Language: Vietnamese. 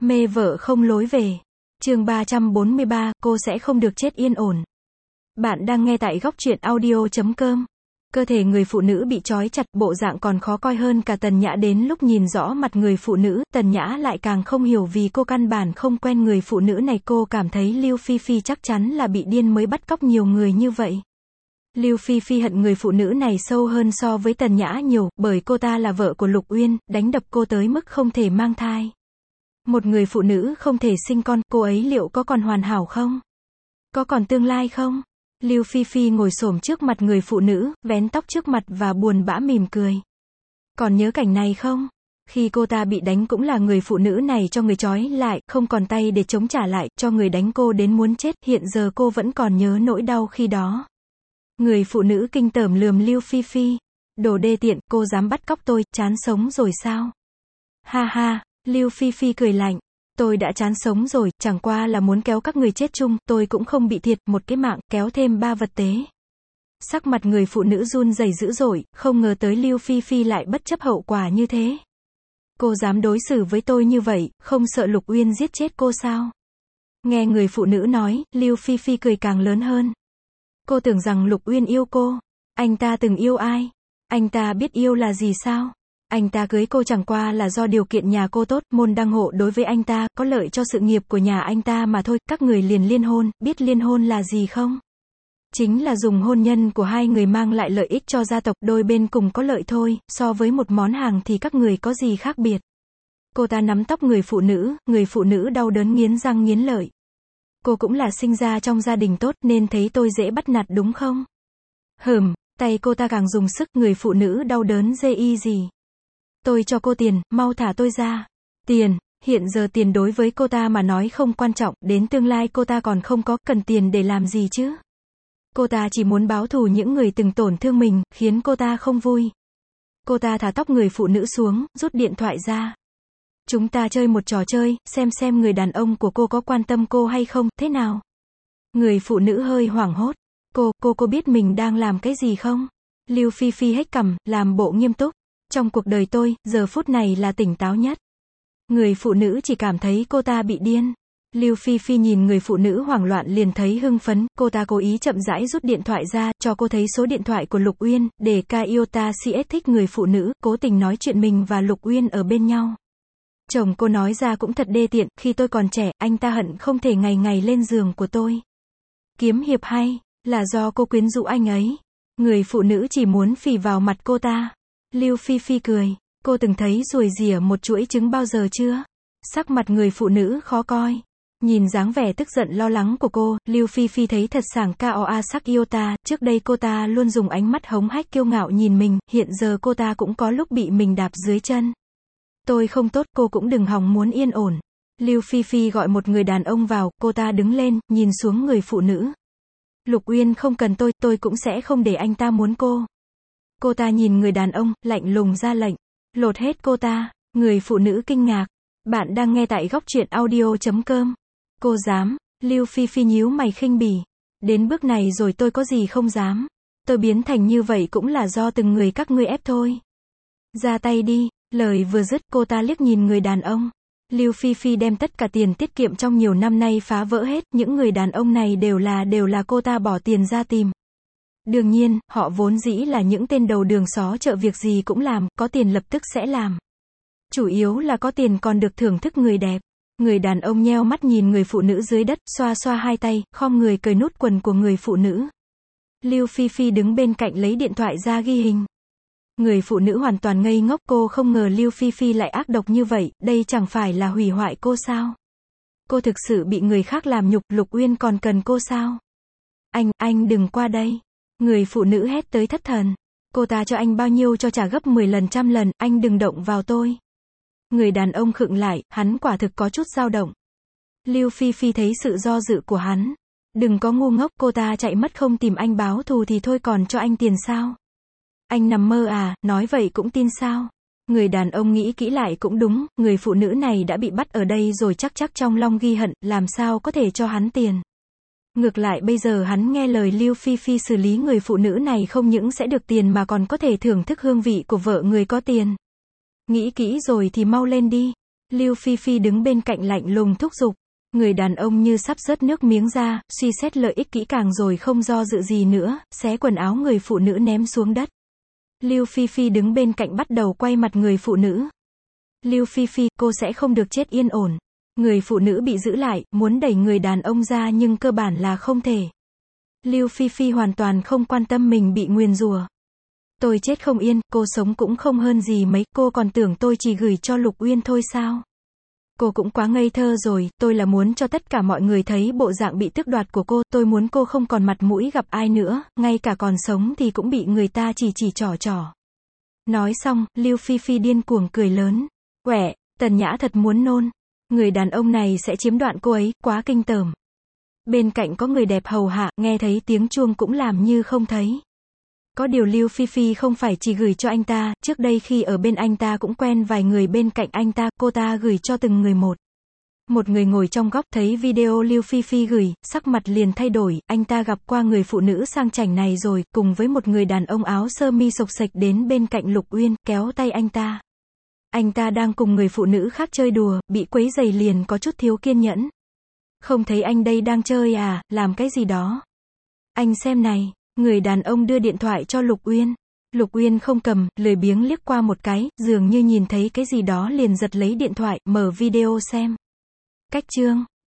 Mê vợ không lối về. Chương 343, cô sẽ không được chết yên ổn. Bạn đang nghe tại góc truyện audio.com. Cơ thể người phụ nữ bị trói chặt, bộ dạng còn khó coi hơn cả Tần Nhã. Đến lúc nhìn rõ mặt người phụ nữ, Tần Nhã lại càng không hiểu, vì cô căn bản không quen người phụ nữ này. Cô cảm thấy Lưu Phi Phi chắc chắn là bị điên mới bắt cóc nhiều người như vậy. Lưu Phi Phi hận người phụ nữ này sâu hơn so với Tần Nhã nhiều, bởi cô ta là vợ của Lục Uyên, đánh đập cô tới mức không thể mang thai. Một người phụ nữ không thể sinh con, cô ấy liệu có còn hoàn hảo không? Có còn tương lai không? Lưu Phi Phi ngồi xổm trước mặt người phụ nữ, vén tóc trước mặt và buồn bã mỉm cười. Còn nhớ cảnh này không? Khi cô ta bị đánh cũng là người phụ nữ này cho người trói lại, không còn tay để chống trả lại, cho người đánh cô đến muốn chết. Hiện giờ cô vẫn còn nhớ nỗi đau khi đó. Người phụ nữ kinh tởm lườm Lưu Phi Phi. Đồ đê tiện, cô dám bắt cóc tôi, chán sống rồi sao? Ha ha, Lưu Phi Phi cười lạnh. Tôi đã chán sống rồi, chẳng qua là muốn kéo các người chết chung, tôi cũng không bị thiệt, một cái mạng, kéo thêm 3 vật tế. Sắc mặt người phụ nữ run rẩy dữ dội, không ngờ tới Lưu Phi Phi lại bất chấp hậu quả như thế. Cô dám đối xử với tôi như vậy, không sợ Lục Uyên giết chết cô sao? Nghe người phụ nữ nói, Lưu Phi Phi cười càng lớn hơn. Cô tưởng rằng Lục Uyên yêu cô. Anh ta từng yêu ai? Anh ta biết yêu là gì sao? Anh ta cưới cô chẳng qua là do điều kiện nhà cô tốt, môn đăng hộ đối với anh ta, có lợi cho sự nghiệp của nhà anh ta mà thôi. Các người liền liên hôn, biết liên hôn là gì không? Chính là dùng hôn nhân của hai người mang lại lợi ích cho gia tộc, đôi bên cùng có lợi thôi, so với một món hàng thì các người có gì khác biệt. Cô ta nắm tóc người phụ nữ đau đớn nghiến răng nghiến lợi. Cô cũng là sinh ra trong gia đình tốt nên thấy tôi dễ bắt nạt đúng không? Tay cô ta càng dùng sức, người phụ nữ đau đớn dê y gì. Tôi cho cô tiền, mau thả tôi ra. Tiền, hiện giờ tiền đối với cô ta mà nói không quan trọng, đến tương lai cô ta còn không có, cần tiền để làm gì chứ? Cô ta chỉ muốn báo thù những người từng tổn thương mình, khiến cô ta không vui. Cô ta thả tóc người phụ nữ xuống, rút điện thoại ra. Chúng ta chơi một trò chơi, xem người đàn ông của cô có quan tâm cô hay không, thế nào? Người phụ nữ hơi hoảng hốt. Cô biết mình đang làm cái gì không? Lưu Phi Phi hếch cằm, làm bộ nghiêm túc. Trong cuộc đời tôi, giờ phút này là tỉnh táo nhất. Người phụ nữ chỉ cảm thấy cô ta bị điên. Lưu Phi Phi nhìn người phụ nữ hoảng loạn liền thấy hưng phấn, cô ta cố ý chậm rãi rút điện thoại ra, cho cô thấy số điện thoại của Lục Uyên, để Iota CS thích người phụ nữ, cố tình nói chuyện mình và Lục Uyên ở bên nhau. Chồng cô nói ra cũng thật đê tiện, khi tôi còn trẻ, anh ta hận không thể ngày ngày lên giường của tôi. Kiếm hiệp hay, là do cô quyến rũ anh ấy. Người phụ nữ chỉ muốn phì vào mặt cô ta. Lưu Phi Phi cười. Cô từng thấy ruồi rỉa một chuỗi trứng bao giờ chưa? Sắc mặt người phụ nữ khó coi. Nhìn dáng vẻ tức giận lo lắng của cô, Lưu Phi Phi thấy thật sảng KOA sắc Iota. Trước đây cô ta luôn dùng ánh mắt hống hách kiêu ngạo nhìn mình, hiện giờ cô ta cũng có lúc bị mình đạp dưới chân. Tôi không tốt, cô cũng đừng hòng muốn yên ổn. Lưu Phi Phi gọi một người đàn ông vào, cô ta đứng lên, nhìn xuống người phụ nữ. Lục Uyên không cần tôi cũng sẽ không để anh ta muốn cô. Cô ta nhìn người đàn ông, lạnh lùng ra lệnh. Lột hết cô ta. Người phụ nữ kinh ngạc. Bạn đang nghe tại góc truyện audio.com. Cô dám. Lưu Phi Phi nhíu mày khinh bỉ. Đến bước này rồi tôi có gì không dám. Tôi biến thành như vậy cũng là do từng người các ngươi ép thôi. Ra tay đi. Lời vừa dứt, cô ta liếc nhìn người đàn ông. Lưu Phi Phi đem tất cả tiền tiết kiệm trong nhiều năm nay phá vỡ hết, những người đàn ông này đều là cô ta bỏ tiền ra tìm. Đương nhiên, họ vốn dĩ là những tên đầu đường xó chợ, việc gì cũng làm, có tiền lập tức sẽ làm. Chủ yếu là có tiền còn được thưởng thức người đẹp. Người đàn ông nheo mắt nhìn người phụ nữ dưới đất, xoa xoa hai tay, khom người cởi nút quần của người phụ nữ. Lưu Phi Phi đứng bên cạnh lấy điện thoại ra ghi hình. Người phụ nữ hoàn toàn ngây ngốc, cô không ngờ Lưu Phi Phi lại ác độc như vậy, đây chẳng phải là hủy hoại cô sao? Cô thực sự bị người khác làm nhục, Lục Uyên còn cần cô sao? Anh đừng qua đây. Người phụ nữ hét tới thất thần. Cô ta cho anh bao nhiêu cho trả gấp 10 lần 100 lần, anh đừng động vào tôi. Người đàn ông khựng lại, hắn quả thực có chút dao động. Lưu Phi Phi thấy sự do dự của hắn. Đừng có ngu ngốc, cô ta chạy mất không tìm anh báo thù thì thôi, còn cho anh tiền sao? Anh nằm mơ à, nói vậy cũng tin sao? Người đàn ông nghĩ kỹ lại cũng đúng, người phụ nữ này đã bị bắt ở đây rồi, chắc trong lòng ghi hận, làm sao có thể cho hắn tiền. Ngược lại bây giờ hắn nghe lời Lưu Phi Phi xử lý người phụ nữ này, không những sẽ được tiền mà còn có thể thưởng thức hương vị của vợ người có tiền. Nghĩ kỹ rồi thì mau lên đi. Lưu Phi Phi đứng bên cạnh lạnh lùng thúc giục. Người đàn ông như sắp rớt nước miếng ra, suy xét lợi ích kỹ càng rồi không do dự gì nữa, xé quần áo người phụ nữ ném xuống đất. Lưu Phi Phi đứng bên cạnh bắt đầu quay mặt người phụ nữ. Lưu Phi Phi, cô sẽ không được chết yên ổn. Người phụ nữ bị giữ lại, muốn đẩy người đàn ông ra nhưng cơ bản là không thể. Lưu Phi Phi hoàn toàn không quan tâm mình bị nguyền rủa. Tôi chết không yên, cô sống cũng không hơn gì mấy, cô còn tưởng tôi chỉ gửi cho Lục Uyên thôi sao? Cô cũng quá ngây thơ rồi, tôi là muốn cho tất cả mọi người thấy bộ dạng bị tước đoạt của cô, tôi muốn cô không còn mặt mũi gặp ai nữa, ngay cả còn sống thì cũng bị người ta chỉ trỏ trỏ. Nói xong, Lưu Phi Phi điên cuồng cười lớn. Quẻ, Tần Nhã thật muốn nôn. Người đàn ông này sẽ chiếm đoạt cô ấy, quá kinh tởm. Bên cạnh có người đẹp hầu hạ, nghe thấy tiếng chuông cũng làm như không thấy. Có điều Lưu Phi Phi không phải chỉ gửi cho anh ta, trước đây khi ở bên anh ta cũng quen vài người bên cạnh anh ta, cô ta gửi cho từng người một. Một người ngồi trong góc thấy video Lưu Phi Phi gửi, sắc mặt liền thay đổi, anh ta gặp qua người phụ nữ sang chảnh này rồi, cùng với một người đàn ông áo sơ mi xộc xệch đến bên cạnh Lục Uyên, kéo tay anh ta. Anh ta đang cùng người phụ nữ khác chơi đùa, bị quấy rầy liền có chút thiếu kiên nhẫn. Không thấy anh đây đang chơi à, làm cái gì đó. Anh xem này, người đàn ông đưa điện thoại cho Lục Uyên. Lục Uyên không cầm, lười biếng liếc qua một cái, dường như nhìn thấy cái gì đó liền giật lấy điện thoại, mở video xem. Cách chương